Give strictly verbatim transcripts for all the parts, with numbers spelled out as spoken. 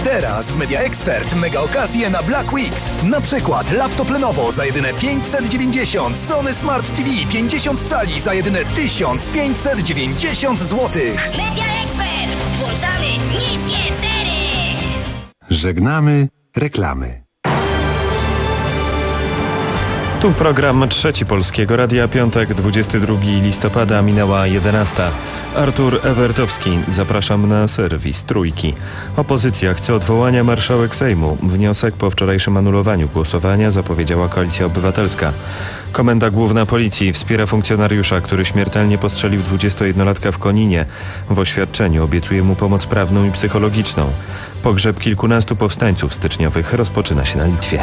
Teraz w Media Expert mega okazje na Black Weeks. Na przykład laptop Lenovo za jedyne pięćset dziewięćdziesiąt, Sony Smart T V pięćdziesiąt cali za jedyne tysiąc pięćset dziewięćdziesiąt złotych. Media Expert. Włączamy niskie ceny. Żegnamy reklamy. Tu program Trzeci Polskiego Radia, piątek, dwudziestego drugiego listopada, minęła jedenasta. Artur Ewertowski, zapraszam na serwis Trójki. Opozycja chce odwołania marszałek Sejmu. Wniosek po wczorajszym anulowaniu głosowania zapowiedziała Koalicja Obywatelska. Komenda Główna Policji wspiera funkcjonariusza, który śmiertelnie postrzelił dwudziestojednolatka w Koninie. W oświadczeniu obiecuje mu pomoc prawną i psychologiczną. Pogrzeb kilkunastu powstańców styczniowych rozpoczyna się na Litwie.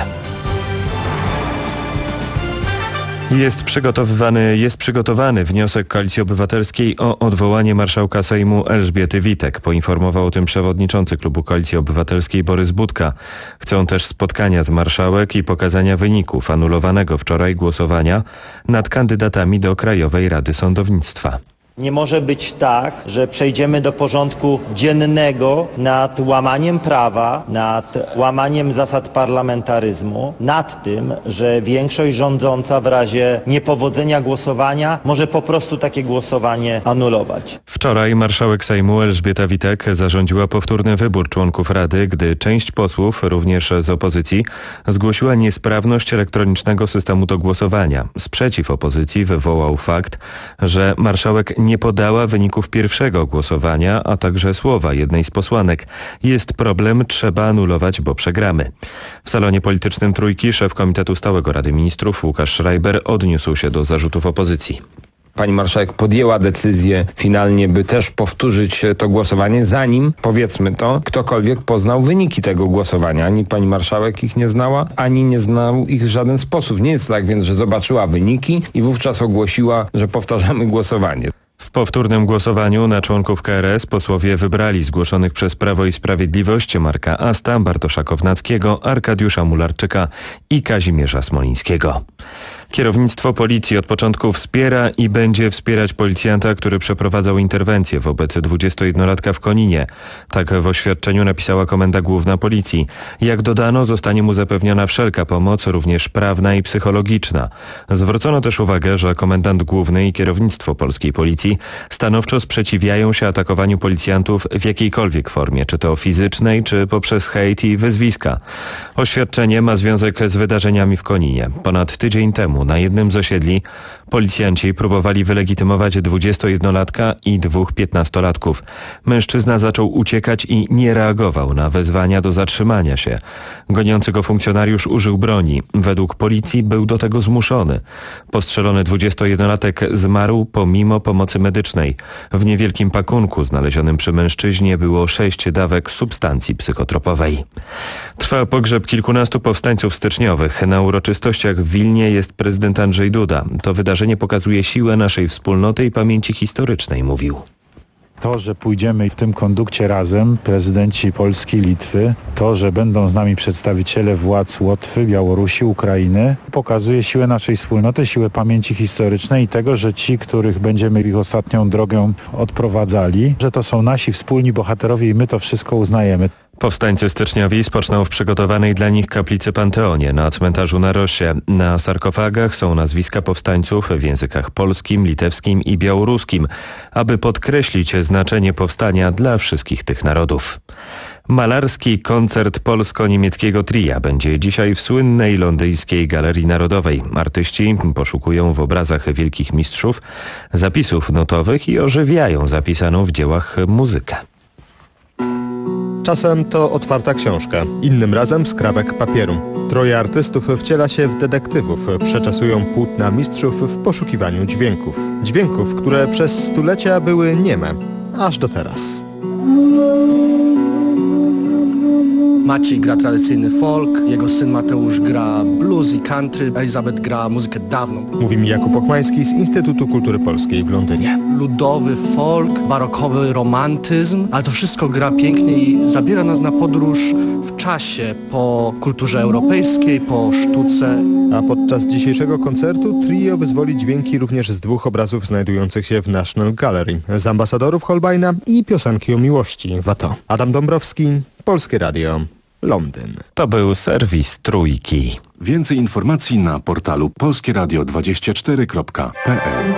Jest przygotowywany, jest przygotowany wniosek Koalicji Obywatelskiej o odwołanie marszałka Sejmu Elżbiety Witek. Poinformował o tym przewodniczący klubu Koalicji Obywatelskiej Borys Budka. Chcą też spotkania z marszałek i pokazania wyników anulowanego wczoraj głosowania nad kandydatami do Krajowej Rady Sądownictwa. Nie może być tak, że przejdziemy do porządku dziennego nad łamaniem prawa, nad łamaniem zasad parlamentaryzmu, nad tym, że większość rządząca w razie niepowodzenia głosowania może po prostu takie głosowanie anulować. Wczoraj marszałek Sejmu Elżbieta Witek zarządziła powtórny wybór członków Rady, gdy część posłów, również z opozycji, zgłosiła niesprawność elektronicznego systemu do głosowania. Sprzeciw opozycji wywołał fakt, że marszałek nie podała wyników pierwszego głosowania, a także słowa jednej z posłanek. Jest problem, trzeba anulować, bo przegramy. W salonie politycznym Trójki szef Komitetu Stałego Rady Ministrów Łukasz Schreiber odniósł się do zarzutów opozycji. Pani marszałek podjęła decyzję finalnie, by też powtórzyć to głosowanie, zanim, powiedzmy to, ktokolwiek poznał wyniki tego głosowania. Ani pani marszałek ich nie znała, ani nie znał ich w żaden sposób. Nie jest tak więc, że zobaczyła wyniki i wówczas ogłosiła, że powtarzamy głosowanie. W powtórnym głosowaniu na członków K R S posłowie wybrali zgłoszonych przez Prawo i Sprawiedliwość Marka Asta, Bartosza Kownackiego, Arkadiusza Mularczyka i Kazimierza Smolińskiego. Kierownictwo policji od początku wspiera i będzie wspierać policjanta, który przeprowadzał interwencję wobec dwudziestojednolatka w Koninie. Tak w oświadczeniu napisała Komenda Główna Policji. Jak dodano, zostanie mu zapewniona wszelka pomoc, również prawna i psychologiczna. Zwrócono też uwagę, że komendant główny i kierownictwo polskiej policji stanowczo sprzeciwiają się atakowaniu policjantów w jakiejkolwiek formie, czy to fizycznej, czy poprzez hejt i wyzwiska. Oświadczenie ma związek z wydarzeniami w Koninie. Ponad tydzień temu na jednym z osiedli policjanci próbowali wylegitymować dwudziestojednolatka i dwóch piętnastolatków. Mężczyzna zaczął uciekać i nie reagował na wezwania do zatrzymania się. Goniący go funkcjonariusz użył broni. Według policji był do tego zmuszony. Postrzelony dwudziestojednolatek zmarł pomimo pomocy medycznej. W niewielkim pakunku znalezionym przy mężczyźnie było sześć dawek substancji psychotropowej. Trwa pogrzeb kilkunastu powstańców styczniowych. Na uroczystościach w Wilnie jest prezydent Andrzej Duda. To wydarzenie pokazuje siłę naszej wspólnoty i pamięci historycznej, mówił. To, że pójdziemy w tym kondukcie razem, prezydenci Polski, Litwy, to, że będą z nami przedstawiciele władz Łotwy, Białorusi, Ukrainy, pokazuje siłę naszej wspólnoty, siłę pamięci historycznej i tego, że ci, których będziemy ich ostatnią drogą odprowadzali, że to są nasi wspólni bohaterowie i my to wszystko uznajemy. Powstańcy styczniowi spoczną w przygotowanej dla nich kaplicy Panteonie na cmentarzu na Rosie. Na sarkofagach są nazwiska powstańców w językach polskim, litewskim i białoruskim, aby podkreślić znaczenie powstania dla wszystkich tych narodów. Malarski koncert polsko-niemieckiego tria będzie dzisiaj w słynnej londyńskiej Galerii Narodowej. Artyści poszukują w obrazach wielkich mistrzów zapisów notowych i ożywiają zapisaną w dziełach muzykę. Czasem to otwarta książka, innym razem skrawek papieru. Troje artystów wciela się w detektywów, przeczesują płótna mistrzów w poszukiwaniu dźwięków. Dźwięków, które przez stulecia były nieme, aż do teraz. Maciej gra tradycyjny folk, jego syn Mateusz gra blues i country, Elizabeth gra muzykę dawną. Mówi mi Jakub Ochmański z Instytutu Kultury Polskiej w Londynie. Ludowy folk, barokowy romantyzm, ale to wszystko gra pięknie i zabiera nas na podróż w czasie po kulturze europejskiej, po sztuce. A podczas dzisiejszego koncertu trio wyzwoli dźwięki również z dwóch obrazów znajdujących się w National Gallery. Z ambasadorów Holbeina i piosenki o miłości Watteau. Adam Dąbrowski, Polskie Radio, Londyn. To był serwis Trójki. Więcej informacji na portalu polskieradio dwadzieścia cztery kropka p l.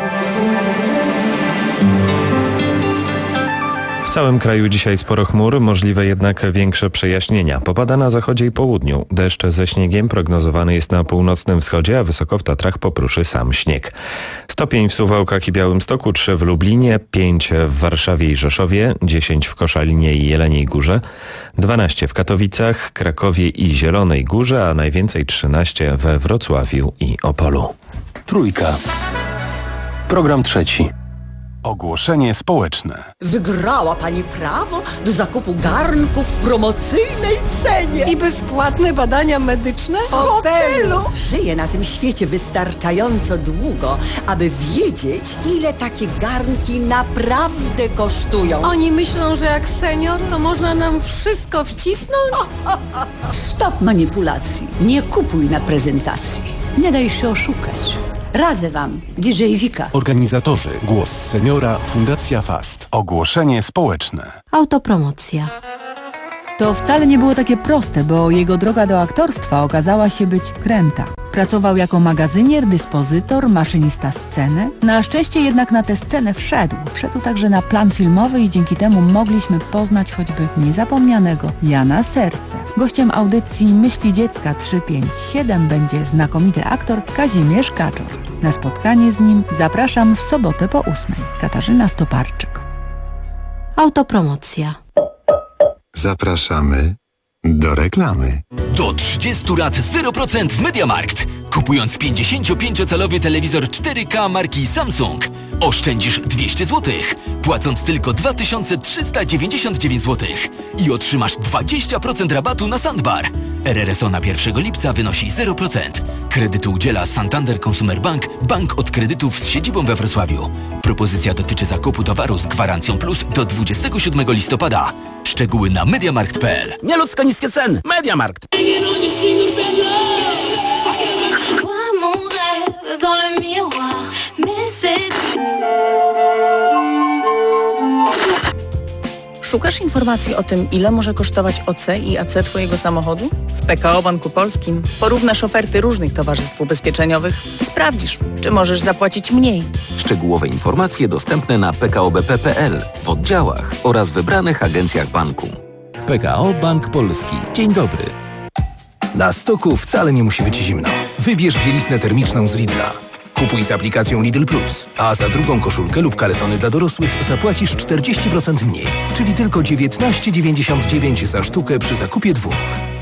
W całym kraju dzisiaj sporo chmur, możliwe jednak większe przejaśnienia. Popada na zachodzie i południu. Deszcz ze śniegiem prognozowany jest na północnym wschodzie, a wysoko w Tatrach popruszy sam śnieg. Stopień w Suwałkach i Białymstoku, trzy w Lublinie, pięć w Warszawie i Rzeszowie, dziesięć w Koszalinie i Jeleniej Górze, dwanaście w Katowicach, Krakowie i Zielonej Górze, a najwięcej trzynaście we Wrocławiu i Opolu. Trójka. Program trzeci. Ogłoszenie społeczne. Wygrała pani prawo do zakupu garnków w promocyjnej cenie. I bezpłatne badania medyczne w hotelu. Żyję na tym świecie wystarczająco długo, aby wiedzieć, ile takie garnki naprawdę kosztują. Oni myślą, że jak senior, to można nam wszystko wcisnąć? Stop manipulacji. Nie kupuj na prezentacji. Nie daj się oszukać. Radzę wam, D J Wika. Organizatorzy. Głos Seniora, Fundacja Fast. Ogłoszenie społeczne. Autopromocja. To wcale nie było takie proste, bo jego droga do aktorstwa okazała się być kręta. Pracował jako magazynier, dyspozytor, maszynista sceny. Na szczęście jednak na tę scenę wszedł. Wszedł także na plan filmowy i dzięki temu mogliśmy poznać choćby niezapomnianego Jana Serce. Gościem audycji Myśli Dziecka trzy pięć siedem będzie znakomity aktor Kazimierz Kaczor. Na spotkanie z nim zapraszam w sobotę po ósmej. Katarzyna Stoparczyk. Autopromocja. Zapraszamy do reklamy. Do trzydziestu lat zero procent w MediaMarkt. Kupując pięćdziesięciopięciocalowy telewizor cztery K marki Samsung oszczędzisz dwieście złotych, płacąc tylko dwa tysiące trzysta dziewięćdziesiąt dziewięć złotych i otrzymasz dwadzieścia procent rabatu na Sandbar. R R S O na pierwszego lipca wynosi zero procent. Kredytu udziela Santander Consumer Bank, bank od kredytów z siedzibą we Wrocławiu. Propozycja dotyczy zakupu towaru z gwarancją plus do dwudziestego siódmego listopada. Szczegóły na mediamarkt kropka p l. Nieludzko niskie ceny. MediaMarkt. Szukasz informacji o tym, ile może kosztować O C i A C Twojego samochodu? W P K O Banku Polskim porównasz oferty różnych towarzystw ubezpieczeniowych i sprawdzisz, czy możesz zapłacić mniej. Szczegółowe informacje dostępne na p k o b p kropka p l, w oddziałach oraz wybranych agencjach banku. P K O Bank Polski. Dzień dobry. Na stoku wcale nie musi być zimno. Wybierz bieliznę termiczną z Lidla. Kupuj z aplikacją Lidl Plus, a za drugą koszulkę lub kalesony dla dorosłych zapłacisz czterdzieści procent mniej, czyli tylko dziewiętnaście dziewięćdziesiąt dziewięć za sztukę przy zakupie dwóch.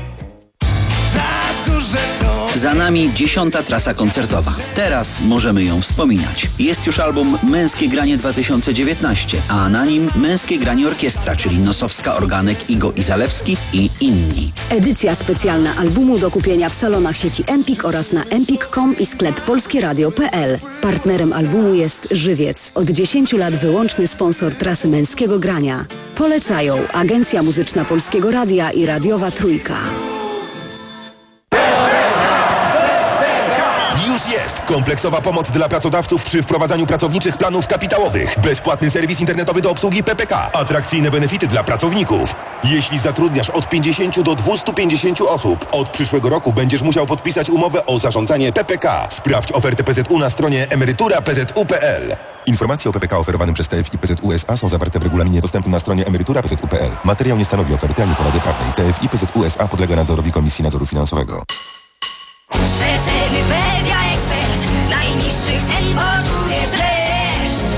Za nami dziesiąta trasa koncertowa. Teraz możemy ją wspominać. Jest już album Męskie Granie dwa tysiące dziewiętnaście, a na nim Męskie Granie Orkiestra, czyli Nosowska, Organek, Igo i Zalewski i inni. Edycja specjalna albumu do kupienia w salonach sieci Empik oraz na empik kropka com i sklep polskieradio kropka p l. Partnerem albumu jest Żywiec. Od dziesięciu lat wyłączny sponsor trasy Męskiego Grania. Polecają Agencja Muzyczna Polskiego Radia i Radiowa Trójka. Już jest kompleksowa pomoc dla pracodawców przy wprowadzaniu pracowniczych planów kapitałowych. Bezpłatny serwis internetowy do obsługi P P K. Atrakcyjne benefity dla pracowników. Jeśli zatrudniasz od pięćdziesięciu do dwustu pięćdziesięciu osób, od przyszłego roku będziesz musiał podpisać umowę o zarządzanie P P K. Sprawdź ofertę P Z U na stronie emerytura kropka p z u kropka p l. Informacje o P P K oferowanym przez T F I P Z U S A są zawarte w regulaminie dostępnym na stronie emerytura kropka p z u kropka p l. Materiał nie stanowi oferty ani porady prawnej. T F I P Z U S A podlega nadzorowi Komisji Nadzoru Finansowego. Media Expert. Najniższych cen poczujesz dreszcz.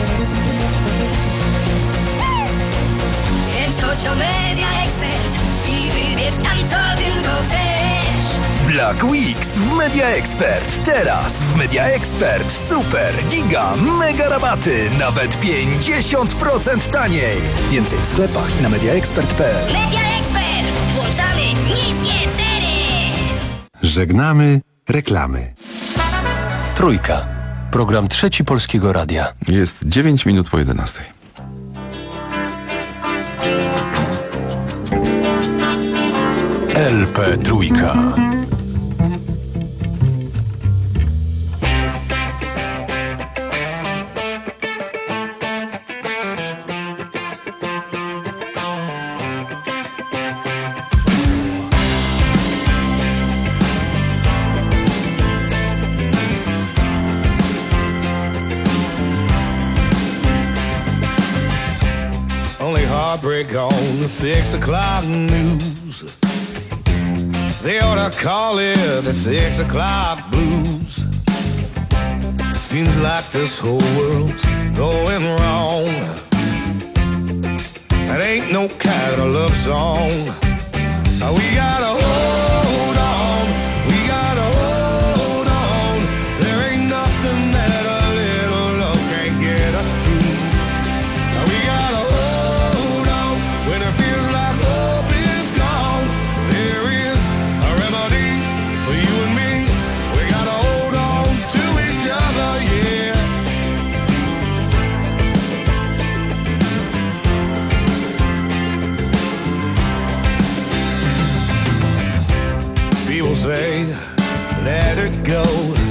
Więc chodź o Media Expert i wybierz tam, co tylko chcesz. Black Weeks w Media Expert. Teraz w Media Expert super, giga, mega rabaty. Nawet pięćdziesiąt procent taniej. Więcej w sklepach i na media expert kropka p l. Media Expert. Włączamy niskie ceny. Żegnamy reklamy. Trójka. Program trzeci Polskiego Radia. Jest dziewięć minut po jedenastej. L P Trójka. heartbreak on the six o'clock news. They ought to call it the six o'clock blues. Seems like this whole world's going wrong. That ain't no kind of love song. We gotta hold on, we gotta hold on. There ain't nothing that a little love can't get us through. We gotta hold on when it feels like hope is gone. There is a remedy for you and me. We gotta hold on to each other, yeah. People say, let it go.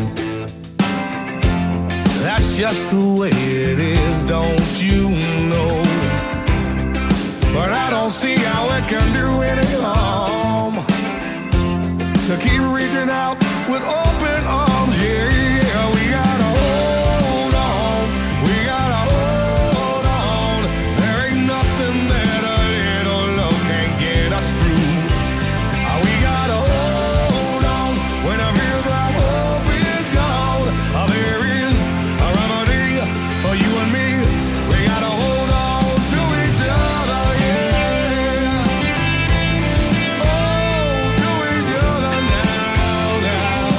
That's just the way it is, don't you know? But I don't see how it can do any harm to keep reaching out with open arms. Yeah, yeah, we gotta hold on, we gotta hold on. There ain't nothing that a little love can't get us through. Uh, we gotta hold on when it feels like hope is gone. Uh, there is a remedy for you and me. We gotta hold on to each other, yeah. Oh, to each other now, now.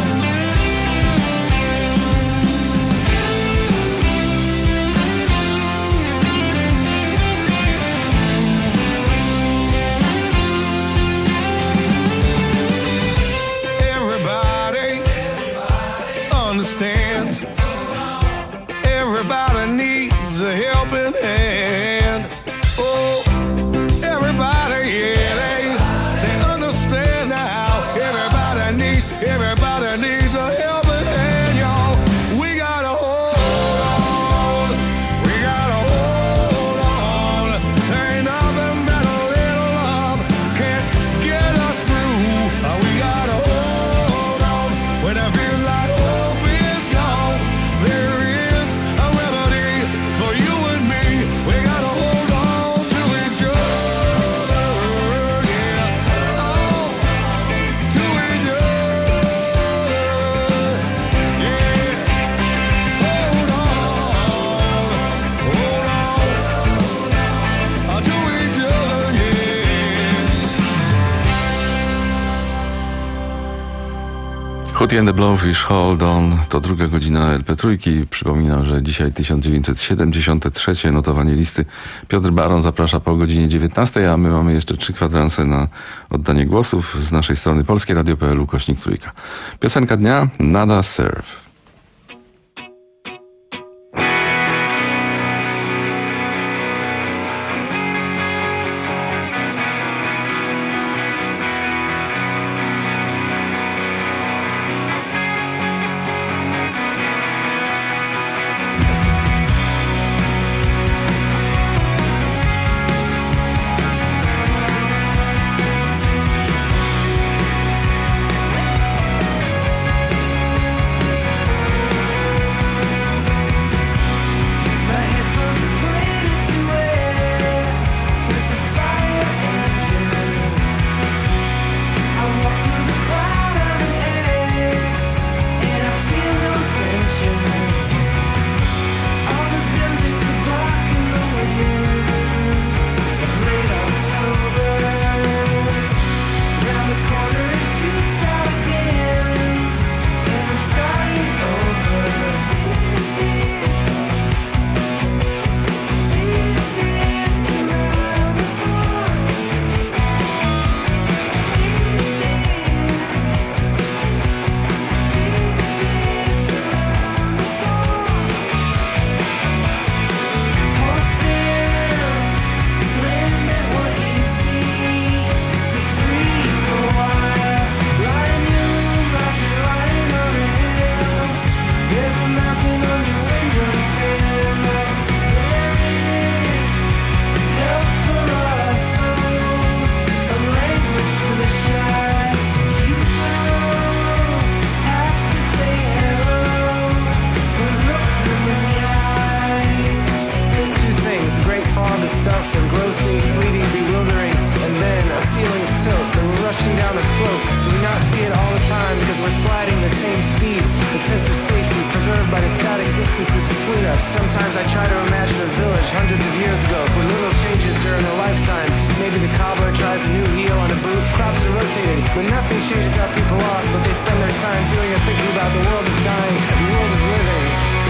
Everybody understands. Everybody needs a helping hand. Oh, everybody, yeah, they, they understand now. Everybody needs, everybody needs a helping hand, y'all. We gotta hold on, we gotta hold on. There ain't nothing that a little love can't get us through. Uh, we gotta hold on when I feel like hope is gone. There is a remedy for you and me. We gotta hold on to each other, yeah. Oh, to each other, yeah. Hold on, hold on, uh, to each other, yeah. Hootie and the Blowfish, Hold On, to druga godzina L P trójki. Przypominam, że dzisiaj tysiąc dziewięćset siedemdziesiąte trzecie notowanie listy. Piotr Baron zaprasza po godzinie dziewiętnastej, a my mamy jeszcze trzy kwadranse na oddanie głosów z naszej strony polskie radio kropka p l ukośnik trójka. Piosenka dnia, Nada Surf. distances between us. Sometimes I try to imagine a village hundreds of years ago with little changes during a lifetime. Maybe the cobbler tries a new heel on a boot. Crops are rotating, but nothing changes how people are. But they spend their time doing or thinking about the world is dying, the world is living.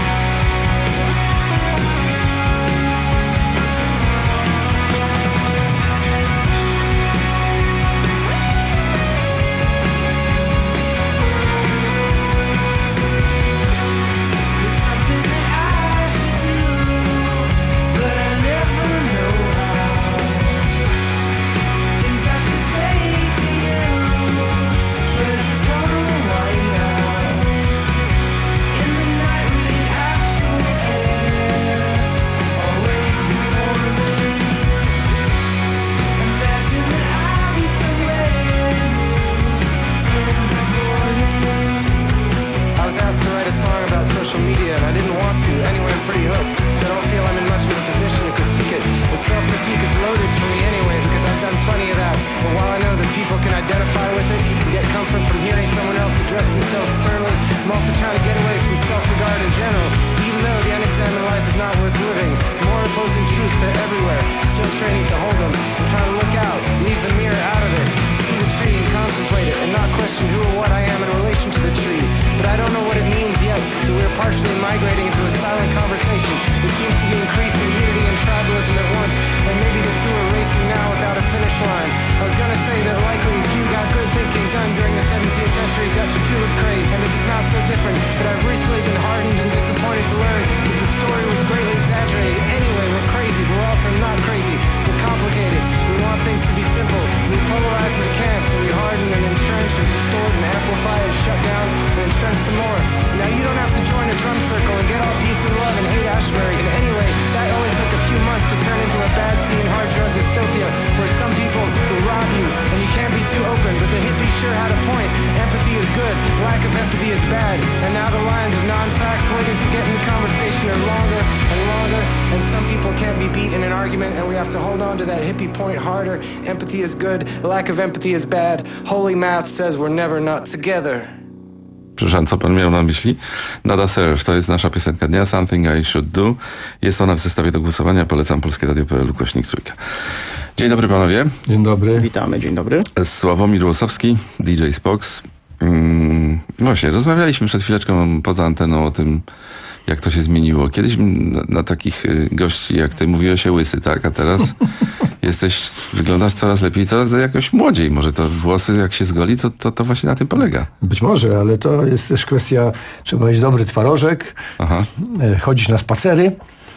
Empathy is good, lack of empathy is bad. Holy math says we're never not together. Przepraszam, co pan miał na myśli? Nada Self, to jest nasza piosenka dnia, Something I Should Do. Jest ona w zestawie do głosowania. Polecam Polskie Radio kropka p l, ukośnik trójka. Dzień dobry panowie. Dzień dobry. Witamy, dzień dobry. Sławomir Łosowski, D J Spox. Hmm, właśnie, rozmawialiśmy przed chwileczką poza anteną o tym, jak to się zmieniło. Kiedyś na, na takich gości jak ty mówiłeś się łysy, tak? A teraz jesteś, wyglądasz coraz lepiej, coraz jakoś młodziej. Może to włosy jak się zgoli, to, to, to właśnie na tym polega. Być może, ale to jest też kwestia, trzeba mieć dobry twarożek, Aha. chodzić na spacery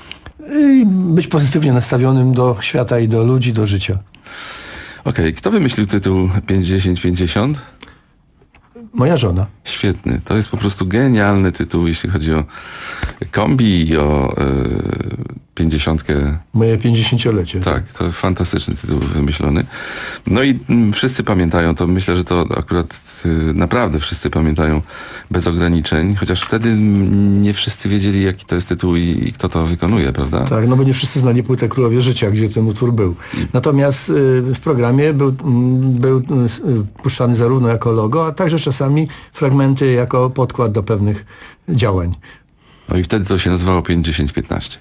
i być pozytywnie nastawionym do świata i do ludzi, do życia. Okej, okay. Kto wymyślił tytuł pięćdziesiąt pięćdziesiąt? Moja żona. Świetny. To jest po prostu genialny tytuł, jeśli chodzi o kombi i o pięćdziesiątkę. Moje pięćdziesięciolecie. Tak, to fantastyczny tytuł wymyślony. No i m, wszyscy pamiętają to. Myślę, że to akurat y, naprawdę wszyscy pamiętają bez ograniczeń, chociaż wtedy m, nie wszyscy wiedzieli, jaki to jest tytuł i, i kto to wykonuje, prawda? Tak, no bo nie wszyscy znali płytę Królowie Życia, gdzie ten utwór był. Natomiast y, w programie był, m, był y, puszczany zarówno jako logo, a także czasami fragmenty jako podkład do pewnych działań. No i wtedy to się nazywało pięćdziesiąt piętnaście.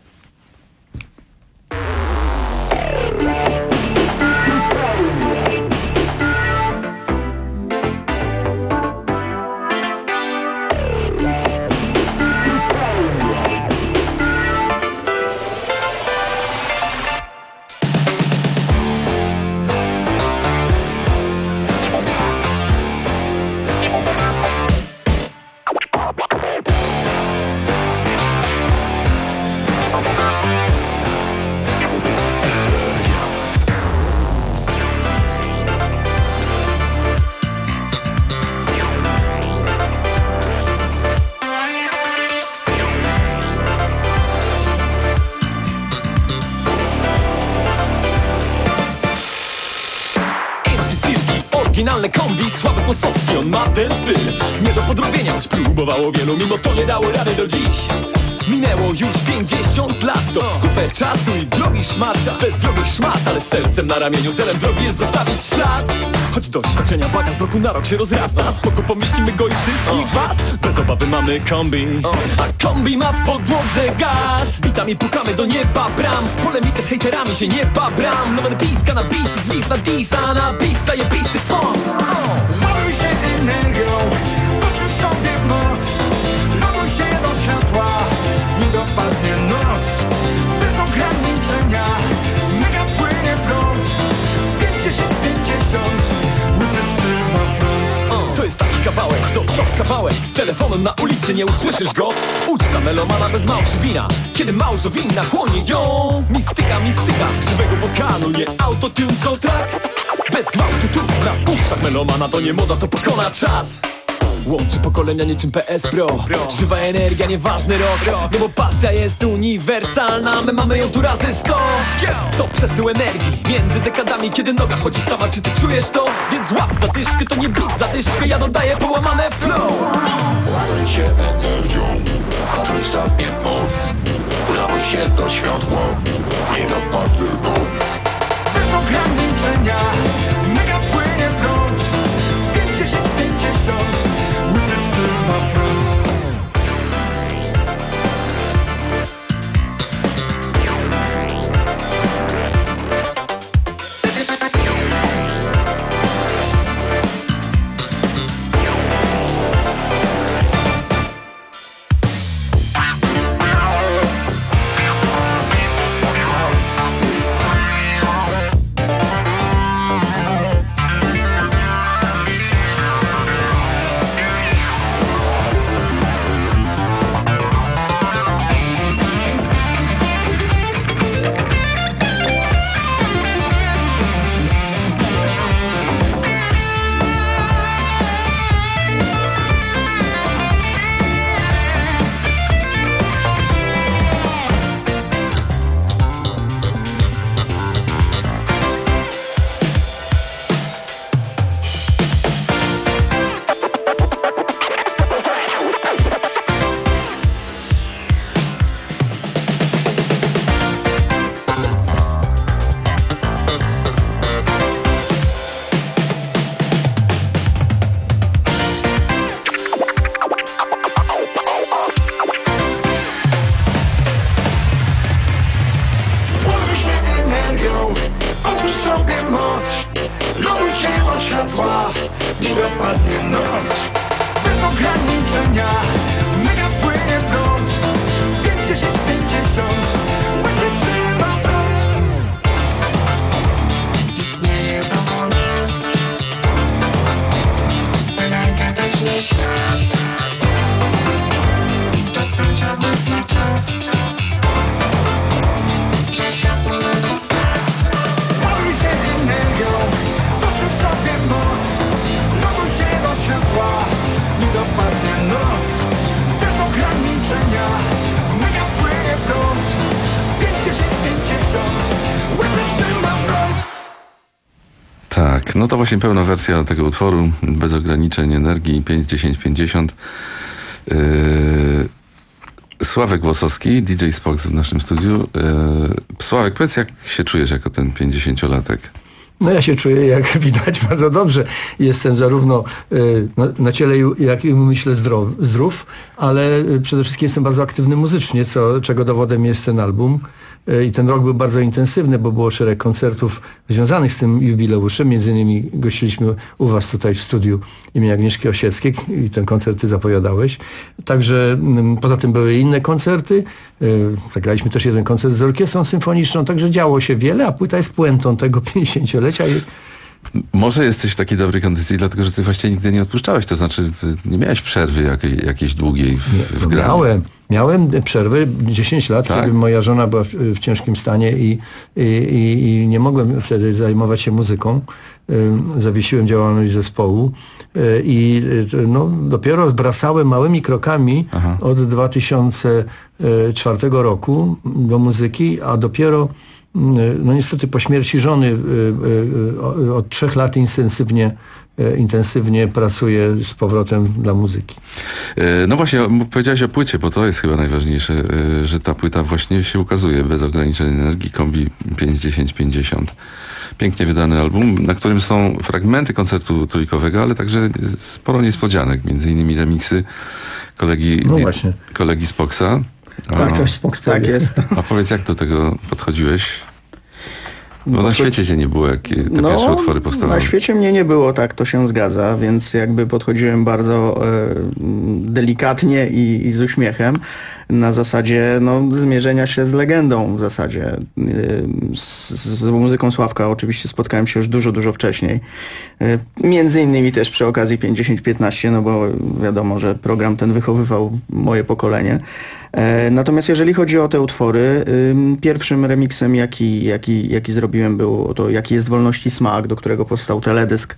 Oryginalne kombi, słaby Posowski, on ma ten styl nie do podrobienia, choć próbowało wielu, mimo to nie dało rady do dziś. Minęło już pięćdziesiąt lat, to kupę czasu i drogi szmat. Bez drogich szmat, ale z sercem na ramieniu, celem drogi jest zostawić ślad. Choć doświadczenia bagaż z roku na rok się rozrasta, spoko pomieścimy go i wszystkich was. Bez obawy mamy kombi, a kombi ma w podłodze gaz. Bitami pukamy do nieba bram, w polemikę z hejterami się nie babram. No będę piska na bis, z lis na dis, a na bis daje pisty fon. Ładuj się energią, poczuj sobie moc. Loduj się do światła, nie dopadnie noc. Bez ograniczenia, mega płynie prąd. pięćdziesiąt pięćdziesiąt, łysy trzyma front. To jest taki kawałek, to co kawałek. Z telefonem na ulicy nie usłyszysz go. Uczta melomana bez małży wina, kiedy małżo winna chłonie ją. Mistyka, mistyka, żywego wokalu, nie autotune co track. Bez gwałtu tu na uszach melomana, to nie moda, to pokona czas. Łączy pokolenia niczym P S Pro. Żywa energia, nieważny rok. No bo pasja jest uniwersalna, my mamy ją tu razy sto. To przesył energii między dekadami, kiedy noga chodzi sama. Czy ty czujesz to? Więc łap zadyszkę, to nie beat zadyszkę. Ja dodaję połamane flow. Ładuj się energią, poczuj sobie moc. Ładuj się do światła, nie dopadnie noc. Bez ograniczenia, mega płynie prąd. pięćdziesiąt pięćdziesiąt, łysy trzyma front. No to właśnie pełna wersja tego utworu, bez ograniczeń energii, pięć dziesięć pięćdziesiąt. Yy, Sławek Włosowski, D J Spox w naszym studiu. Yy, Sławek, powiedz, jak się czujesz jako ten pięćdziesięciolatek? No ja się czuję, jak widać, bardzo dobrze. Jestem zarówno y, na, na ciele, jak i myślę zdrow, zdrów, ale y, przede wszystkim jestem bardzo aktywny muzycznie, co, czego dowodem jest ten album. Y, I ten rok był bardzo intensywny, bo było szereg koncertów związanych z tym jubileuszem. Między innymi gościliśmy u was tutaj w studiu imienia Agnieszki Osieckiej i ten koncert ty zapowiadałeś. Także y, poza tym były inne koncerty. Y, zagraliśmy też jeden koncert z orkiestrą symfoniczną, także działo się wiele, a płyta jest puentą tego pięćdziesięciolecia. I może jesteś w takiej dobrej kondycji, dlatego że ty właściwie nigdy nie odpuszczałeś, to znaczy nie miałeś przerwy jakiej, jakiejś długiej w, nie, w graniu. Miałem, miałem przerwy dziesięć lat, tak? kiedy moja żona była w, w ciężkim stanie i, i, i, i nie mogłem wtedy zajmować się muzyką. Zawiesiłem działalność zespołu i no, dopiero wracałem małymi krokami Aha. od dwa tysiące czwartego roku do muzyki, a dopiero no niestety po śmierci żony od trzech lat intensywnie, intensywnie pracuję z powrotem dla muzyki. No właśnie, powiedziałeś o płycie, bo to jest chyba najważniejsze, że ta płyta właśnie się ukazuje bez ograniczeń energii, kombi pięć dziesięć pięćdziesiąt. pięknie wydany album, na którym są fragmenty koncertu trójkowego, ale także sporo niespodzianek, między innymi remiksy kolegi, no di, właśnie. kolegi Spoxa. Tak, coś Spox tak jest. A powiedz, jak do tego podchodziłeś? Bo na świecie cię nie było, jak te no, pierwsze utwory powstawały. Na świecie mnie nie było, tak, to się zgadza, więc jakby podchodziłem bardzo e, delikatnie i, i z uśmiechem. Na zasadzie no, zmierzenia się z legendą w zasadzie. Z, z muzyką Sławka oczywiście spotkałem się już dużo, dużo wcześniej. Między innymi też przy okazji pięćdziesiąt piętnaście, no bo wiadomo, że program ten wychowywał moje pokolenie. Natomiast jeżeli chodzi o te utwory, pierwszym remiksem, jaki, jaki, jaki zrobiłem, był to Jaki jest wolności smak, do którego powstał teledysk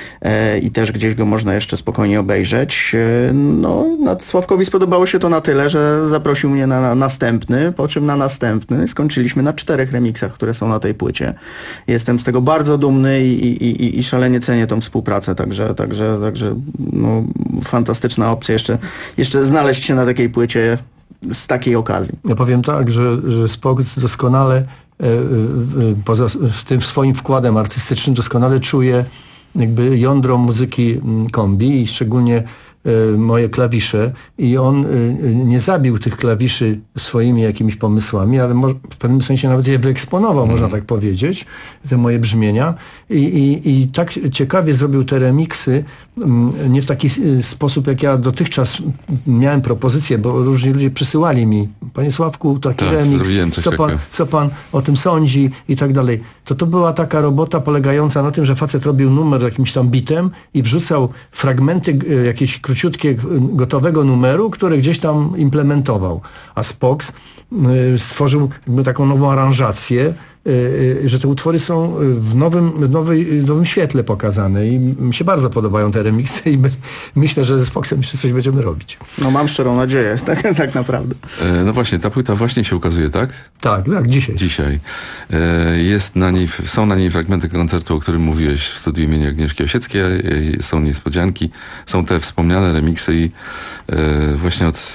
i też gdzieś go można jeszcze spokojnie obejrzeć. No, Sławkowi spodobało się to na tyle, że zaprosił mnie na, na następny, po czym na następny skończyliśmy na czterech remiksach, które są na tej płycie. Jestem z tego bardzo dumny i, i, i, i szalenie cenię tą współpracę, także, także, także no, fantastyczna opcja jeszcze, jeszcze znaleźć się na takiej płycie z takiej okazji. Ja powiem tak, że, że Spox doskonale e, e, poza w tym swoim wkładem artystycznym doskonale czuje jakby jądro muzyki kombi i szczególnie y, moje klawisze i on y, nie zabił tych klawiszy swoimi jakimiś pomysłami, ale mo- w pewnym sensie nawet je wyeksponował, mm. można tak powiedzieć, te moje brzmienia i, i, i tak ciekawie zrobił te remiksy, y, nie w taki y, sposób, jak ja dotychczas miałem propozycję, bo różni ludzie przysyłali mi, panie Sławku, taki tak, remiks, co pan, co pan o tym sądzi i tak dalej. To to była taka robota polegająca na tym, że facet robił numer jakimś tam bitem i wrzucał fragmenty jakieś króciutkie gotowego numeru, które gdzieś tam implementował. A Spox stworzył taką nową aranżację, że te utwory są w nowym, w nowej, w nowym świetle pokazane i mi się bardzo podobają te remiksy i myślę, że ze Spoxem jeszcze coś będziemy robić. No mam szczerą nadzieję, tak, tak naprawdę. E, no właśnie, ta płyta właśnie się ukazuje, tak? Tak, tak, dzisiaj. Dzisiaj. E, jest na niej, są na niej fragmenty koncertu, o którym mówiłeś w studiu imienia Agnieszki Osieckiej, e, są niespodzianki, są te wspomniane remiksy i e, właśnie od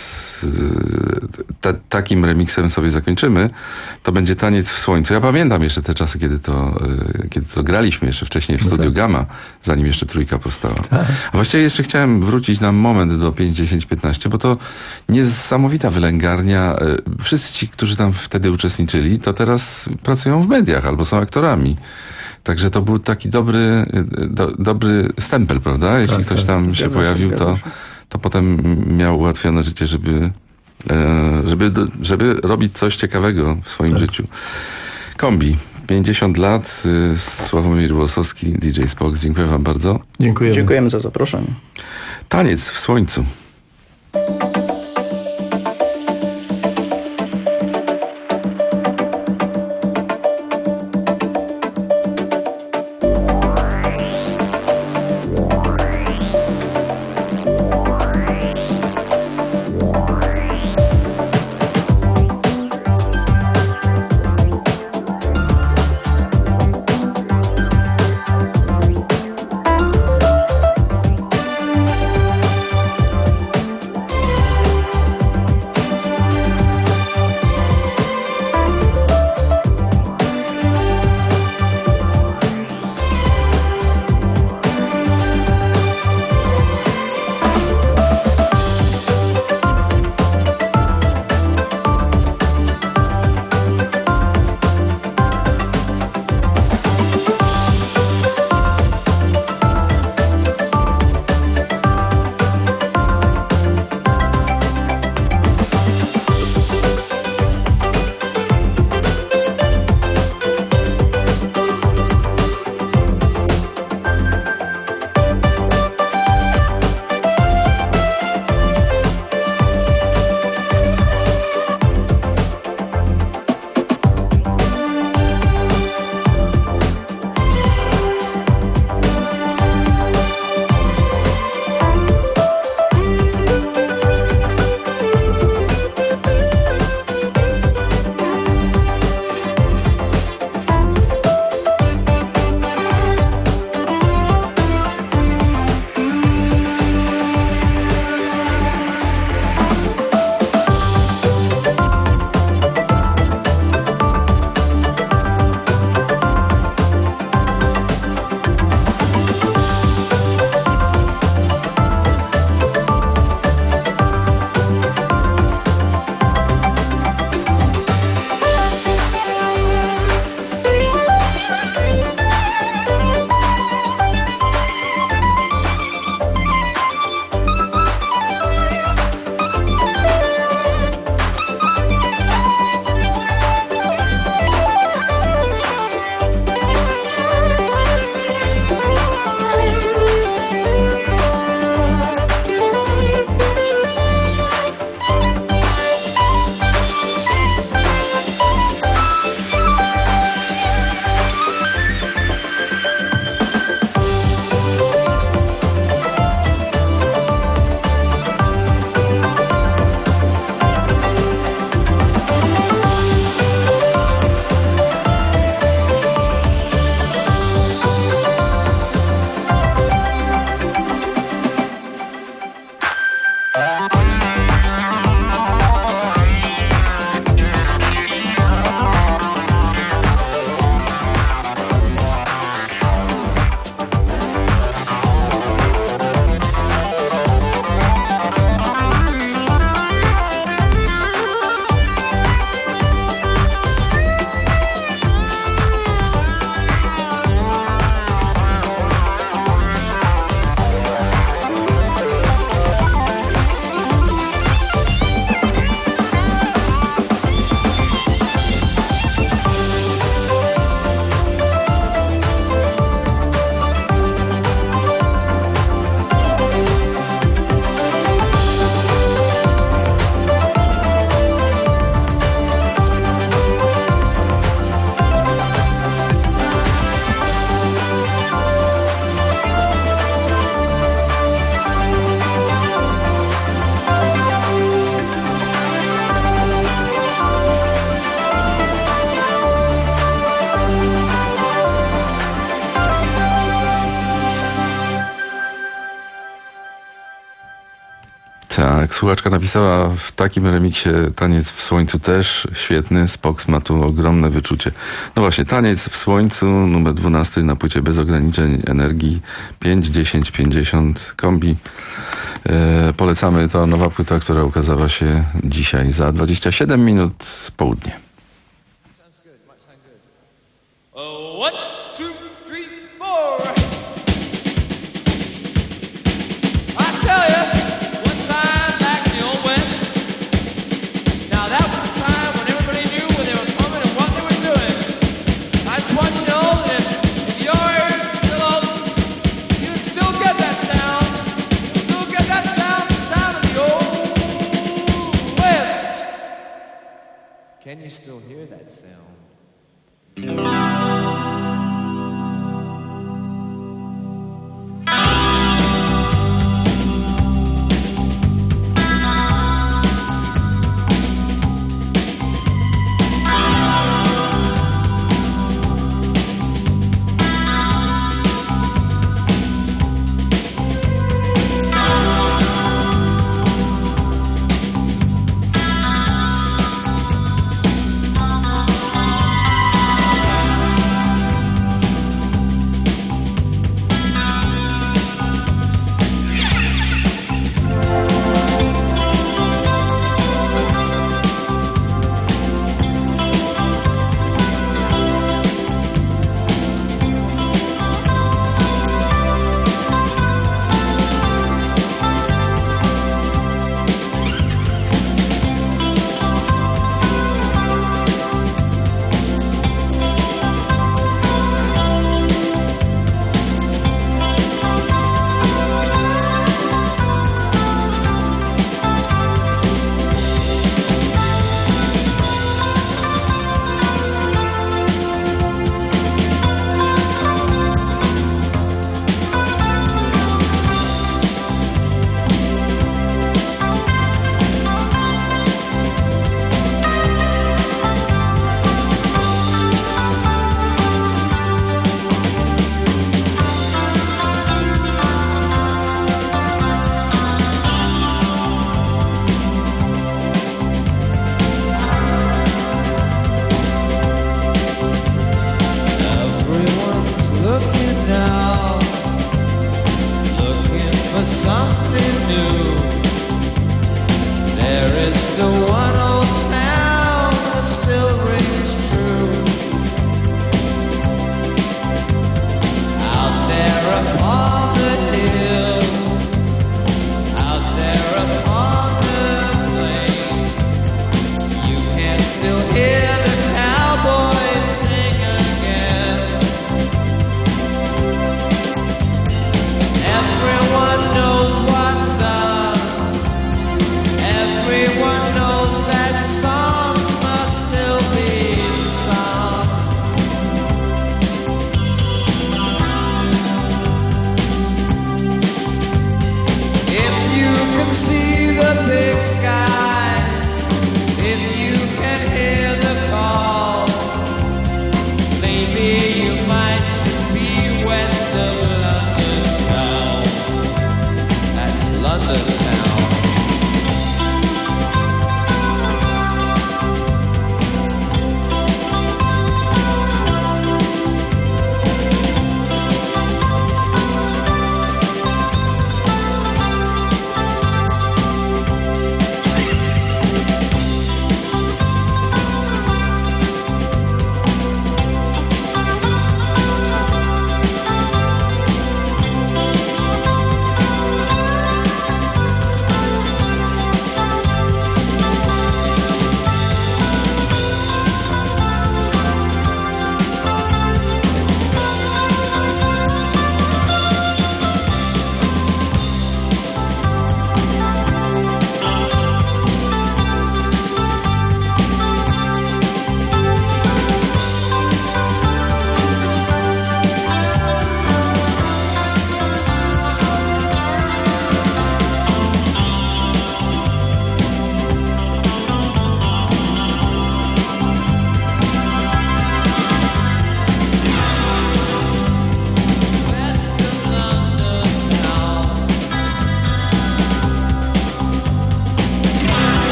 Ta, takim remiksem sobie zakończymy, to będzie Taniec w słońcu. Ja pamiętam jeszcze te czasy, kiedy to, kiedy to graliśmy jeszcze wcześniej w studiu Gamma, zanim jeszcze trójka powstała. Tak. A właściwie jeszcze chciałem wrócić na moment do pięć dziesięć piętnaście, bo to niesamowita wylęgarnia. Wszyscy ci, którzy tam wtedy uczestniczyli, to teraz pracują w mediach albo są aktorami. Także to był taki dobry, do, dobry stempel, prawda? Jeśli tak, ktoś tak, tam się pojawił, to to potem miał ułatwione życie, żeby, e, żeby, żeby robić coś ciekawego w swoim tak. życiu. Kombi, pięćdziesiąt lat, y, Sławomir Włosowski, D J Spox. Dziękuję wam bardzo. Dziękujemy. Dziękujemy za zaproszenie. Taniec w słońcu. Tak, słuchaczka napisała w takim remiksie Taniec w słońcu też świetny. Spox ma tu ogromne wyczucie. No właśnie, Taniec w słońcu, numer dwunasty na płycie Bez ograniczeń energii pięć, dziesięć, pięćdziesiąt kombi. E, polecamy, to nowa płyta, która ukazała się dzisiaj za dwadzieścia siedem minut z południa. One, two, three, four. I tell you, one time back in the old West. Now that was a time when everybody knew where they were coming and what they were doing. I just want you to know that if your ears are still open, you can still get that sound. You still get that sound, the sound of the old West. Can you still hear that sound?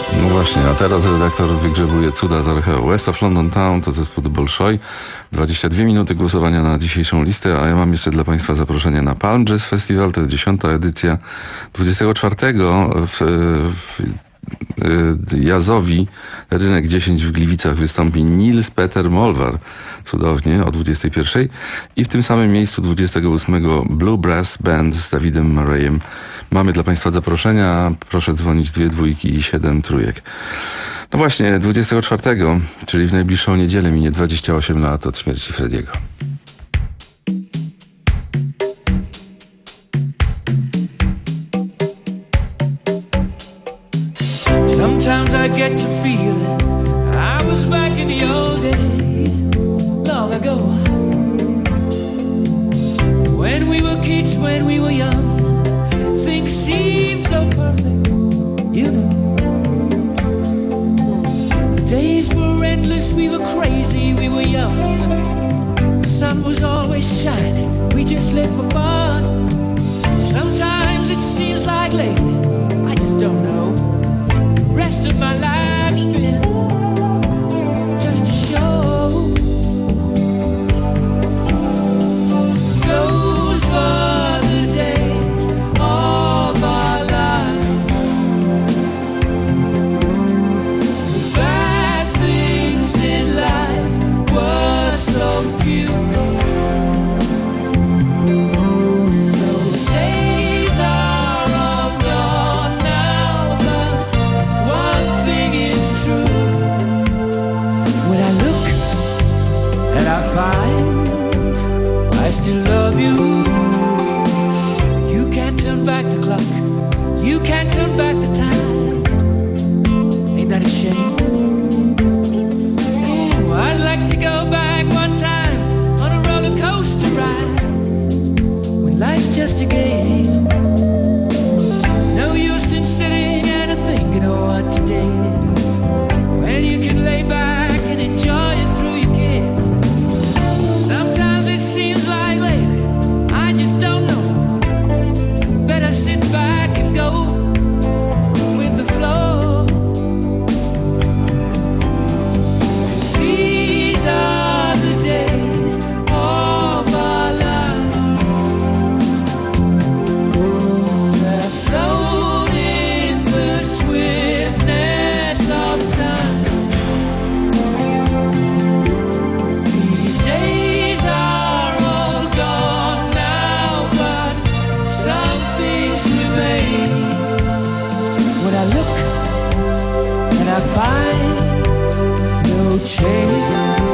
No właśnie, a teraz redaktor wygrzebuje cuda z archeum. West of London Town to zespół The Bolshoi. dwadzieścia dwie minuty głosowania na dzisiejszą listę, a ja mam jeszcze dla Państwa zaproszenie na Palm Jazz Festival. To jest dziesiąta edycja. dwudziestego czwartego w, w Jazowi, Rynek dziesięć w Gliwicach wystąpi Niels Peter Molvar. Cudownie, o dwudziestej pierwszej. I w tym samym miejscu dwudziestego ósmego Blue Brass Band z Davidem Murrayem. Mamy dla Państwa zaproszenia. Proszę dzwonić dwie dwójki i siedem trójek. No właśnie, dwudziestego czwartego, czyli w najbliższą niedzielę minie dwadzieścia osiem lat od śmierci Frediego. Sometimes I get to feeling I was back in the old days, long ago, when we were kids, when we were young. Things seemed so perfect, you know. The days were endless, we were crazy, we were young. The sun was always shining, we just lived for fun. Sometimes it seems like lately, I just don't know. The rest of my life's been just a show. Those were the days of our lives. The bad things in life were so few. Those days are all gone now, but one thing is true. When I look and I find I still love you. You can't turn back the clock, you can't turn back the time. Ain't that a shame? Oh, I'd like to go back one time on a roller coaster ride, when life's just a game. No use in sitting and thinking of what you did, when you can lay back and enjoy it through your kids. Sometimes it seems like lately, I just don't know. Better sit back and go with the flow. 'Cause these are the days of our lives that float in the swiftness of time. These days are all gone now, but some things remain. When I look and I find no change.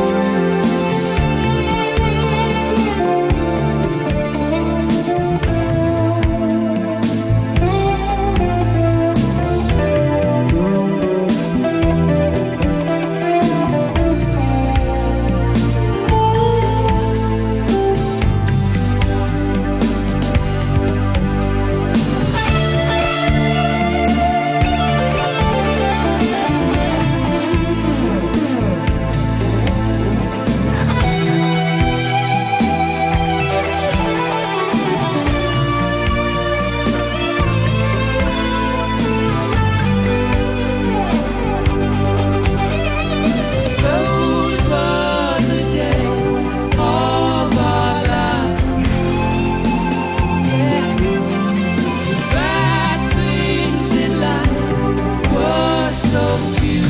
Those were the days of our lives. Yeah. The bad things in life were so few.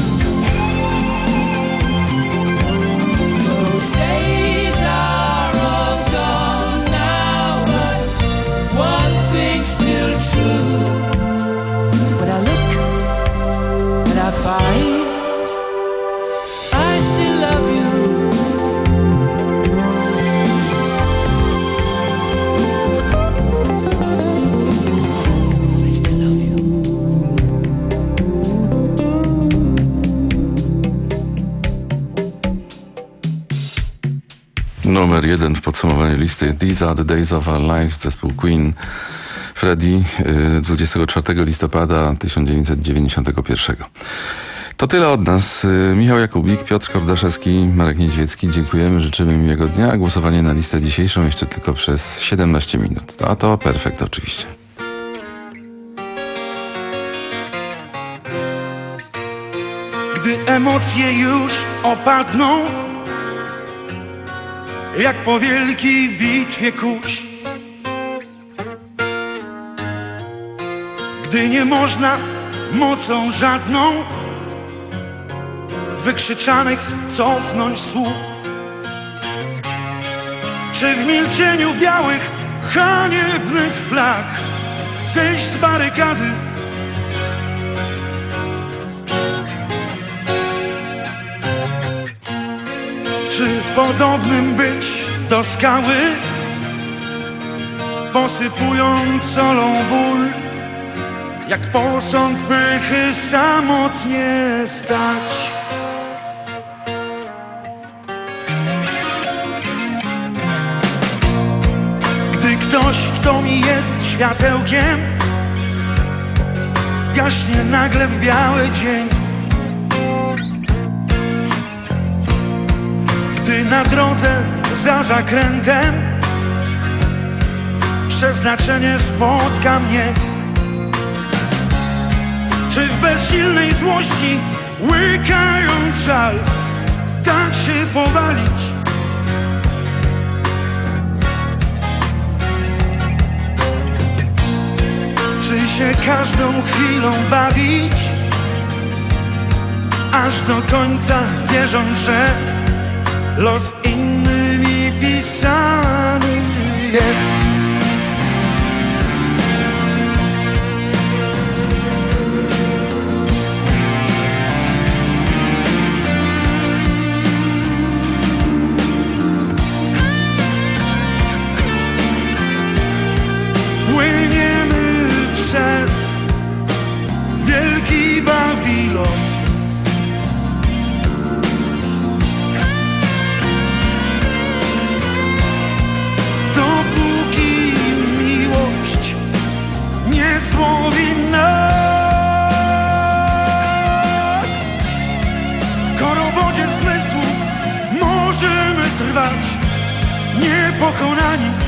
Those days are all gone now, but one thing's still true. When I look and I find I still love you. I still love you. Numer jeden w podsumowaniu listy These are the days of our lives, zespół Queen. Freddie, y, dwudziestego czwartego listopada tysiąc dziewięćset dziewięćdziesiątego pierwszego. To tyle od nas. Y, Michał Jakubik, Piotr Kordaszewski, Marek Niedźwiecki. Dziękujemy, życzymy miłego dnia. Głosowanie na listę dzisiejszą jeszcze tylko przez siedemnaście minut. A to perfekt oczywiście. Gdy emocje już opadną, jak po wielkiej bitwie kurz. Gdy nie można mocą żadną wykrzyczanych cofnąć słów. Czy w milczeniu białych, haniebnych flag zejść z barykady? Czy podobnym być do skały, posypując solą ból, jak posąg pychy samotnie stać? Gdy ktoś, kto mi jest światełkiem, gaśnie nagle w biały dzień. Gdy na drodze za zakrętem przeznaczenie spotka mnie. Czy w bezsilnej złości, łykając żal, tak się powalić? Czy się każdą chwilą bawić, aż do końca wierząc, że los innymi pisany jest? Płyniemy przez wielki Babilon. Dopóki miłość nie złowi nas, w korowodzie zmysłów możemy trwać niepokonani.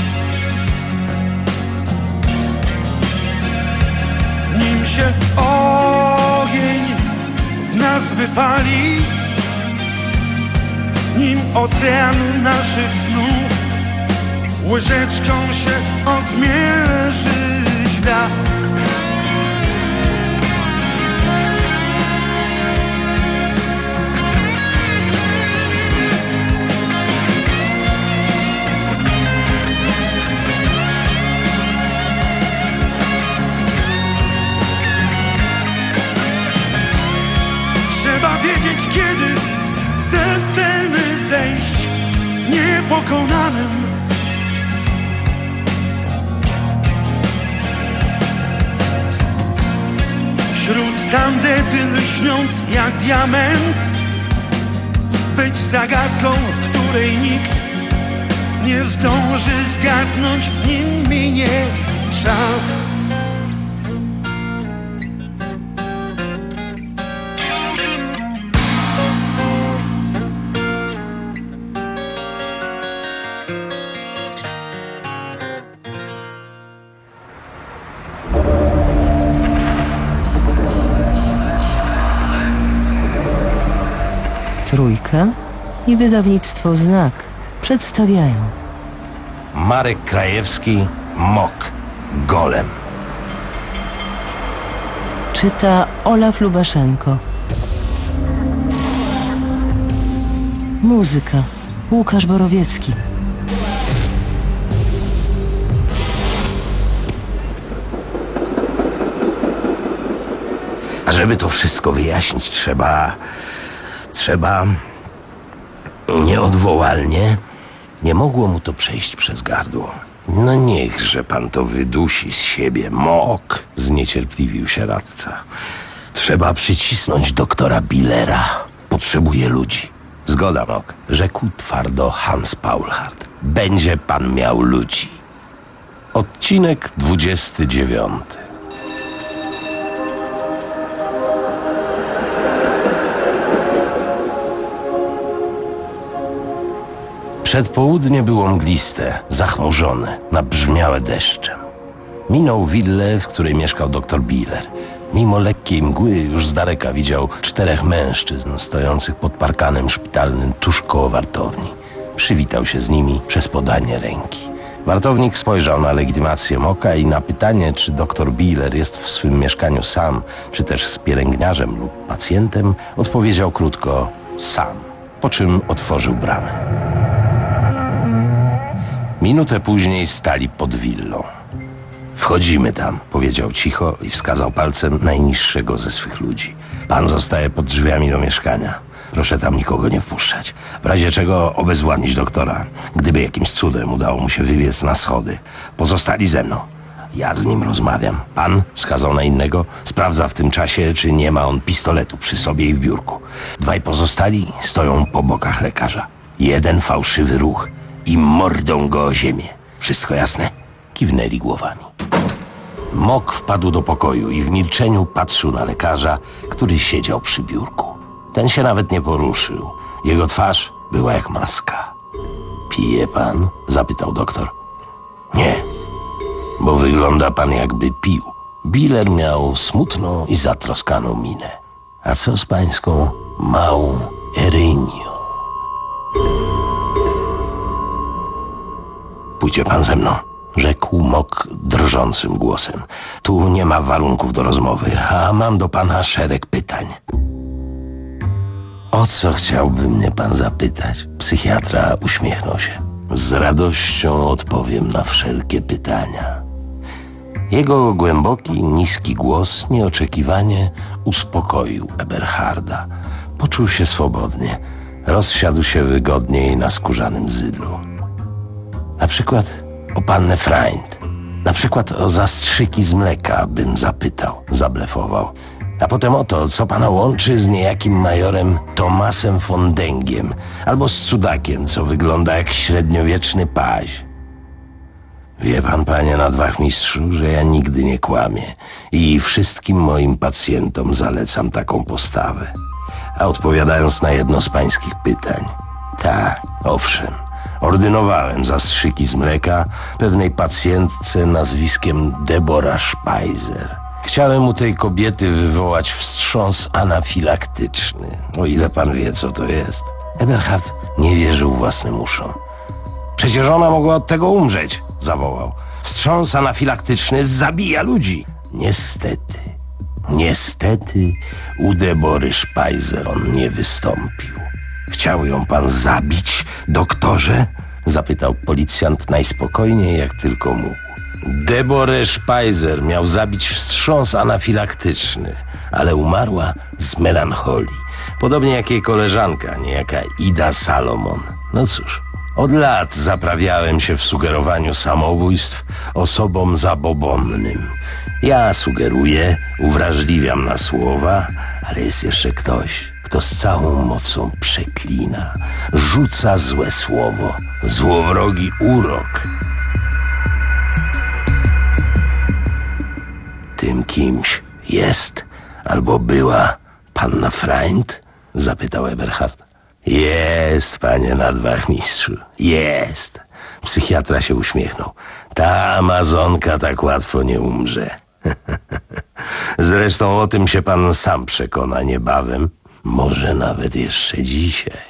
Nim się ogień w nas wypali, nim ocean naszych snów łyżeczką się odmierzy świat. Trzeba wiedzieć, kiedy ze sceny zejść niepokonanym. Wśród tandety lśniąc jak diament, być zagadką, której nikt nie zdąży zgadnąć, nim minie czas. Trójka i wydawnictwo Znak przedstawiają Marek Krajewski, Mok, Golem. Czyta Olaf Lubaszenko. Muzyka Łukasz Borowiecki. A żeby to wszystko wyjaśnić, trzeba... Trzeba... Nieodwołalnie nie mogło mu to przejść przez gardło. No niechże pan to wydusi z siebie, Mok, zniecierpliwił się radca. Trzeba przycisnąć doktora Billera. Potrzebuje ludzi. Zgoda, Mok, rzekł twardo Hans Paulhart. Będzie pan miał ludzi. Odcinek dwudziesty dziewiąty. Przedpołudnie było mgliste, zachmurzone, nabrzmiałe deszczem. Minął willę, w której mieszkał doktor Biller. Mimo lekkiej mgły już z daleka widział czterech mężczyzn stojących pod parkanem szpitalnym tuż koło wartowni. Przywitał się z nimi przez podanie ręki. Wartownik spojrzał na legitymację Moka i na pytanie, czy doktor Bieler jest w swym mieszkaniu sam, czy też z pielęgniarzem lub pacjentem, odpowiedział krótko sam, po czym otworzył bramę. Minutę później stali pod willą. Wchodzimy tam, powiedział cicho i wskazał palcem najniższego ze swych ludzi. Pan zostaje pod drzwiami do mieszkania. Proszę tam nikogo nie wpuszczać. W razie czego obezwładnić doktora, gdyby jakimś cudem udało mu się wybiec na schody. Pozostali ze mną. Ja z nim rozmawiam. Pan, wskazał na innego, sprawdza w tym czasie, czy nie ma on pistoletu przy sobie i w biurku. Dwaj pozostali stoją po bokach lekarza. Jeden fałszywy ruch i mordą go o ziemię. Wszystko jasne? Kiwnęli głowami. Mok wpadł do pokoju i w milczeniu patrzył na lekarza, który siedział przy biurku. Ten się nawet nie poruszył. Jego twarz była jak maska. Pije pan? Zapytał doktor. Nie, bo wygląda pan jakby pił. Bieler miał smutną i zatroskaną minę. A co z pańską małą Erynią? Pójdzie pan ze mną, rzekł Mok drżącym głosem. Tu nie ma warunków do rozmowy, a mam do pana szereg pytań. O co chciałby mnie pan zapytać? Psychiatra uśmiechnął się. Z radością odpowiem na wszelkie pytania. Jego głęboki, niski głos nieoczekiwanie uspokoił Eberharda. Poczuł się swobodnie. Rozsiadł się wygodniej na skórzanym zydlu. Na przykład o pannę Freund. Na przykład o zastrzyki z mleka bym zapytał, zablefował. A potem o to, co pana łączy z niejakim majorem Tomasem von Dengiem albo z cudakiem, co wygląda jak średniowieczny paź. Wie pan, panie nadwachmistrzu, że ja nigdy nie kłamię i wszystkim moim pacjentom zalecam taką postawę. A odpowiadając na jedno z pańskich pytań, tak, owszem, ordynowałem zastrzyki z mleka pewnej pacjentce nazwiskiem Deborah Speiser. Chciałem u tej kobiety wywołać wstrząs anafilaktyczny, o ile pan wie, co to jest. Eberhard nie wierzył własnym uszom. Przecież ona mogła od tego umrzeć, zawołał. Wstrząs anafilaktyczny zabija ludzi. Niestety, niestety u Debory Speiser on nie wystąpił. Chciał ją pan zabić, doktorze? Zapytał policjant najspokojniej jak tylko mógł. Deborę Speiser miał zabić wstrząs anafilaktyczny, ale umarła z melancholii. Podobnie jak jej koleżanka, niejaka Ida Salomon. No cóż, od lat zaprawiałem się w sugerowaniu samobójstw osobom zabobonnym. Ja sugeruję, uwrażliwiam na słowa, ale jest jeszcze ktoś, kto z całą mocą przeklina, rzuca złe słowo, złowrogi urok. Tym kimś jest albo była panna Freund? Zapytał Eberhard. Jest, panie nadwachmistrzu, jest. Psychiatra się uśmiechnął. Ta amazonka tak łatwo nie umrze. Zresztą o tym się pan sam przekona niebawem. Może nawet jeszcze dzisiaj.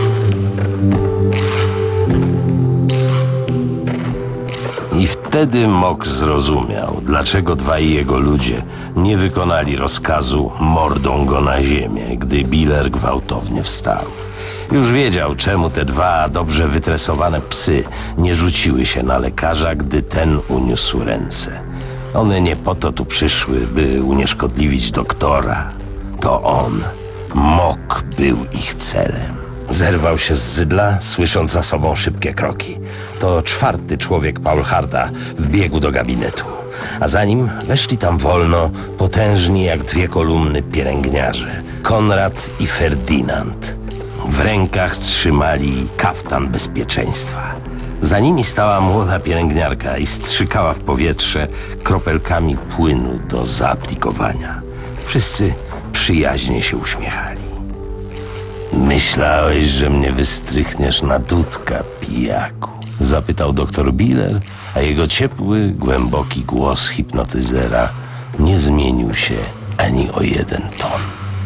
I wtedy Mok zrozumiał, dlaczego dwaj jego ludzie nie wykonali rozkazu mordą go na ziemię, gdy Bieler gwałtownie wstał. Już wiedział, czemu te dwa dobrze wytresowane psy nie rzuciły się na lekarza, gdy ten uniósł ręce. One nie po to tu przyszły, by unieszkodliwić doktora. To on, Mok, był ich celem. Zerwał się z zydla, słysząc za sobą szybkie kroki. To czwarty człowiek Paulharda wbiegł do gabinetu, a za nim weszli tam wolno, potężni jak dwie kolumny pielęgniarze, Konrad i Ferdynand. W rękach trzymali kaftan bezpieczeństwa. Za nimi stała młoda pielęgniarka i strzykała w powietrze kropelkami płynu do zaaplikowania. Wszyscy przyjaźnie się uśmiechali. Myślałeś, że mnie wystrychniesz na dudka, pijaku? Zapytał doktor Bieler, a jego ciepły, głęboki głos hipnotyzera nie zmienił się ani o jeden ton.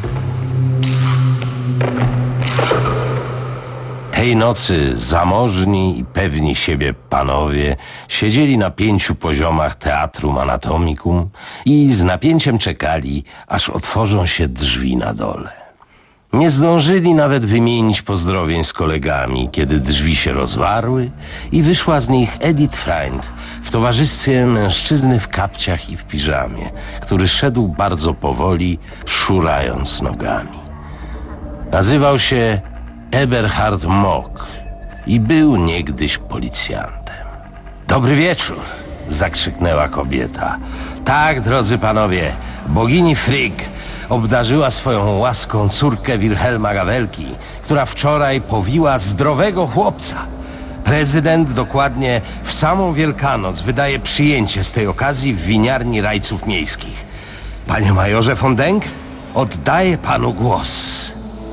Tej nocy zamożni i pewni siebie panowie siedzieli na pięciu poziomach Teatrum Anatomicum i z napięciem czekali, aż otworzą się drzwi na dole. Nie zdążyli nawet wymienić pozdrowień z kolegami, kiedy drzwi się rozwarły i wyszła z nich Edith Freund w towarzystwie mężczyzny w kapciach i w piżamie, który szedł bardzo powoli, szurając nogami. Nazywał się Eberhard Mock i był niegdyś policjantem. Dobry wieczór, zakrzyknęła kobieta. Tak, drodzy panowie, bogini Frigg obdarzyła swoją łaską córkę Wilhelma Gawelki, która wczoraj powiła zdrowego chłopca. Prezydent dokładnie w samą Wielkanoc wydaje przyjęcie z tej okazji w winiarni rajców miejskich. Panie majorze von Denk, oddaję panu głos.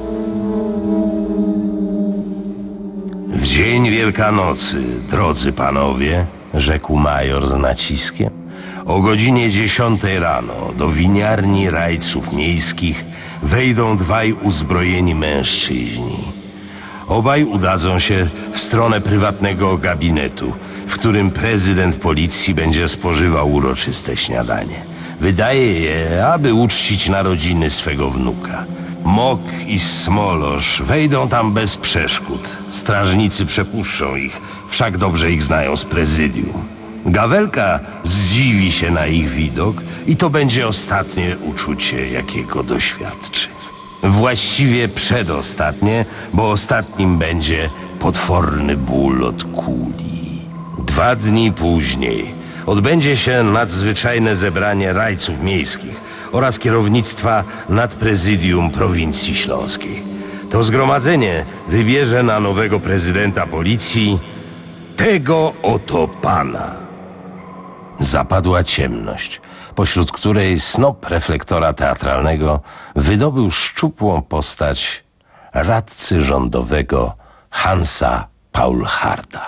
W dzień Wielkanocy, drodzy panowie, rzekł major z naciskiem, o godzinie dziesiątej rano do winiarni rajców miejskich wejdą dwaj uzbrojeni mężczyźni. Obaj udadzą się w stronę prywatnego gabinetu, w którym prezydent policji będzie spożywał uroczyste śniadanie. Wydaje je, aby uczcić narodziny swego wnuka. Mock i Smolosz wejdą tam bez przeszkód. Strażnicy przepuszczą ich, wszak dobrze ich znają z prezydium. Gawelka zdziwi się na ich widok i to będzie ostatnie uczucie, jakiego doświadczy. Właściwie przedostatnie, bo ostatnim będzie potworny ból od kuli. Dwa dni później odbędzie się nadzwyczajne zebranie rajców miejskich oraz kierownictwa nad prezydium prowincji śląskiej. To zgromadzenie wybierze na nowego prezydenta policji tego oto pana. Zapadła ciemność, pośród której snop reflektora teatralnego wydobył szczupłą postać radcy rządowego Hansa Paulharda.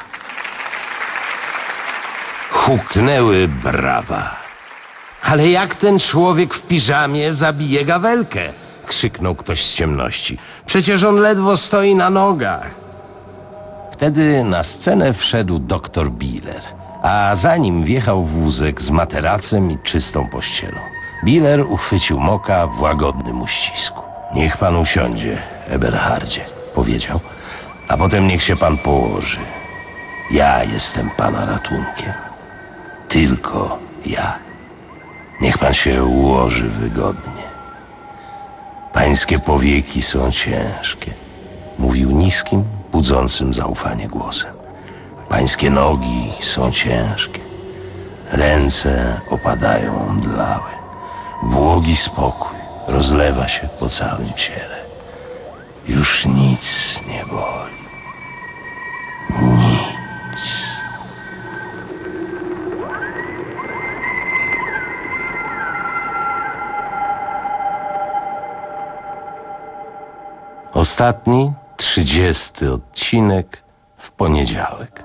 Huknęły brawa. Ale jak ten człowiek w piżamie zabije Gawelkę? Krzyknął ktoś z ciemności. Przecież on ledwo stoi na nogach. Wtedy na scenę wszedł doktor Biller, a za nim wjechał wózek z materacem i czystą pościelą. Biller uchwycił Mocka w łagodnym uścisku. Niech pan usiądzie, Eberhardzie, powiedział, a potem niech się pan położy. Ja jestem pana ratunkiem. Tylko ja. Niech pan się ułoży wygodnie. Pańskie powieki są ciężkie, mówił niskim, budzącym zaufanie głosem. Pańskie nogi są ciężkie. Ręce opadają omdlałe. Błogi spokój rozlewa się po całym ciele. Już nic nie boli. Nic. Ostatni, trzydziesty odcinek w poniedziałek.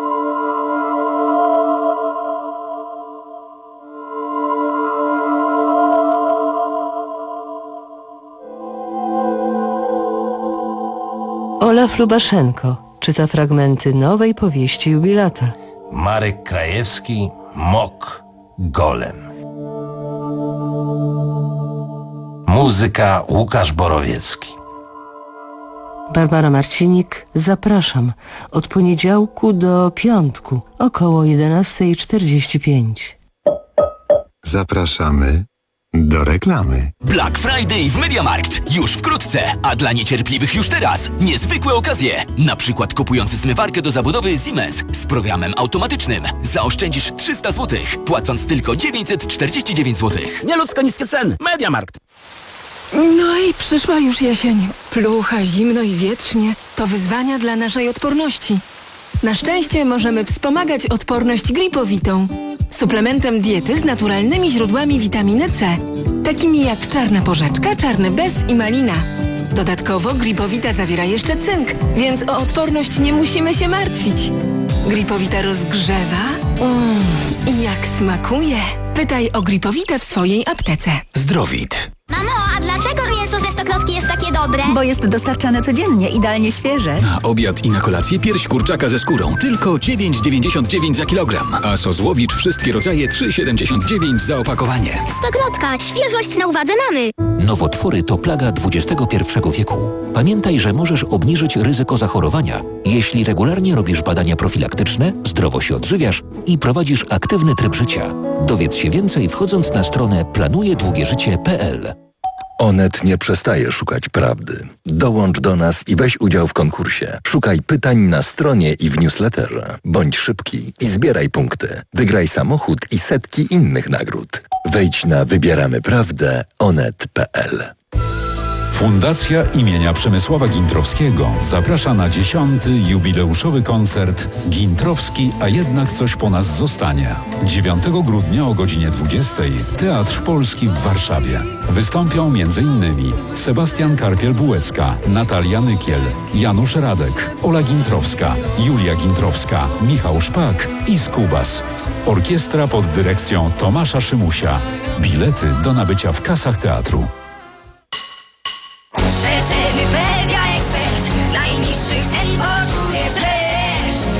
Olaf Lubaszenko czyta fragmenty nowej powieści jubilata. Marek Krajewski, Mock, Golem. Muzyka Łukasz Borowiecki. Barbara Marcinik, zapraszam od poniedziałku do piątku około jedenasta czterdzieści pięć. Zapraszamy do reklamy. Black Friday w MediaMarkt. Już wkrótce, a dla niecierpliwych już teraz. Niezwykłe okazje. Na przykład kupujący zmywarkę do zabudowy Siemens z programem automatycznym. Zaoszczędzisz trzysta złotych, płacąc tylko dziewięćset czterdzieści dziewięć złotych. Nieludzko niskie ceny. MediaMarkt. No i przyszła już jesień. Plucha, zimno i wietrznie. To wyzwania dla naszej odporności. Na szczęście możemy wspomagać odporność gripowitą. Suplementem diety z naturalnymi źródłami witaminy C. Takimi jak czarna porzeczka, czarny bez i malina. Dodatkowo gripowita zawiera jeszcze cynk, więc o odporność nie musimy się martwić. Gripowita rozgrzewa. Mmm, i jak smakuje. Zapytaj o Gripowite w swojej aptece. Zdrowit. Mamo, a dlaczego mięso ze Stokrotki jest takie dobre? Bo jest dostarczane codziennie, idealnie świeże. Na obiad i na kolację pierś kurczaka ze skórą. Tylko dziewięć dziewięćdziesiąt dziewięć za kilogram. A sos Łowicz wszystkie rodzaje trzy siedemdziesiąt dziewięć za opakowanie. Stokrotka, świeżość na uwadze mamy. Nowotwory to plaga dwudziestego pierwszego wieku. Pamiętaj, że możesz obniżyć ryzyko zachorowania, jeśli regularnie robisz badania profilaktyczne, zdrowo się odżywiasz i prowadzisz aktywny tryb życia. Dowiedz się więcej wchodząc na stronę planuje długie życie kropka p l. Onet nie przestaje szukać prawdy. Dołącz do nas i weź udział w konkursie. Szukaj pytań na stronie i w newsletterze. Bądź szybki i zbieraj punkty. Wygraj samochód i setki innych nagród. Wejdź na wybieramy prawdę onet kropka p l. Fundacja imienia Przemysława Gintrowskiego zaprasza na dziesiąty jubileuszowy koncert Gintrowski, a jednak coś po nas zostanie. dziewiątego grudnia o godzinie dwudziestej Teatr Polski w Warszawie. Wystąpią m.in. Sebastian Karpiel-Bułecka, Natalia Nykiel, Janusz Radek, Ola Gintrowska, Julia Gintrowska, Michał Szpak i Skubas. Orkiestra pod dyrekcją Tomasza Szymusia. Bilety do nabycia w kasach teatru. Rzetelny Media Expert. Najniższy cen poczujesz dreszcz.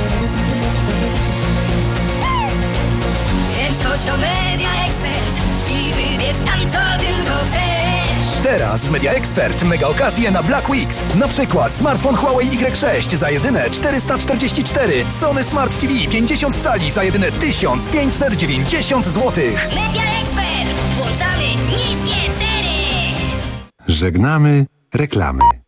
Więc chodź do Media Expert i wybierz tam, co tylko chcesz. Teraz w Media Expert mega okazje na Black Weeks. Na przykład smartfon Huawei Y sześć za jedyne czterysta czterdzieści cztery, Sony Smart T V pięćdziesiąt cali za jedyne tysiąc pięćset dziewięćdziesiąt złotych. Media Expert. Włączamy niskie ceny. Żegnamy reklamy.